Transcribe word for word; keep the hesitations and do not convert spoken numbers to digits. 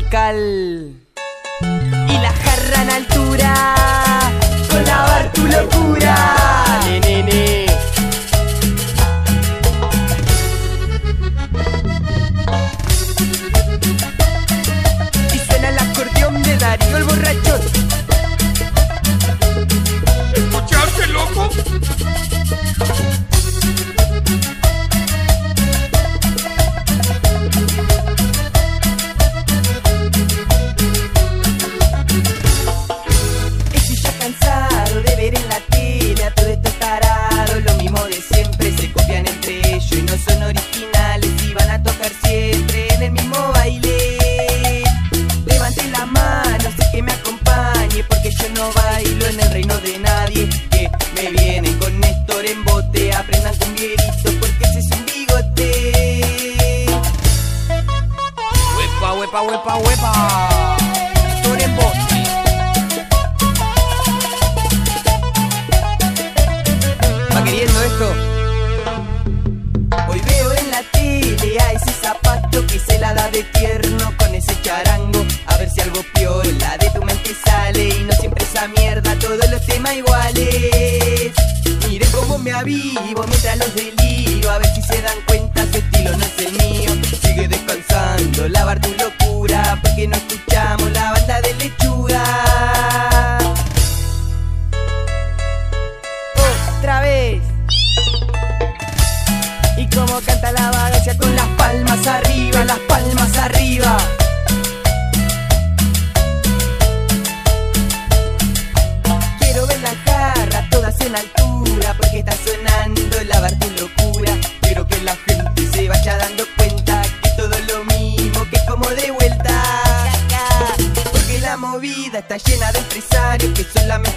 tropical y la jarra en altura con lavar tu locura. Dale, nene. Y suena el acordeón de Darío el borrachón. ¿Escuchaste, loco? Estoy ya cansado de ver en la tele a todos estos tarados, lo mismo de siempre, se copian entre ellos y no son originales y van a tocar siempre en el mismo baile. Levanten la mano, sé que me acompañe, porque yo no bailo en el reino de nadie. Que me vienen con Néstor en bote, aprendan con Vierito porque ese es un bigote. Huepa, huepa, huepa, huepa. Néstor en bote. ¿Va queriendo esto? Hoy veo en la tele a ese zapato que se la da de tierno con ese charango. A ver si algo piola de tu mente sale y no siempre esa mierda, todos los temas iguales. Miren cómo me avivo mientras los deliro, a ver si se dan cuenta su estilo no es el mío. Sigue descansando, lavar tu locura, porque no escuchamos la banda de Lechuga. Otra vez. Y como canta la vagancia con las palmas arriba, las palmas arriba. Quiero ver las jarras todas en altura, porque está sonando lavar tu locura. Quiero que la gente se vaya dando cuenta que todo lo mismo, que es como de vuelta. Porque la movida está llena de empresarios que solamente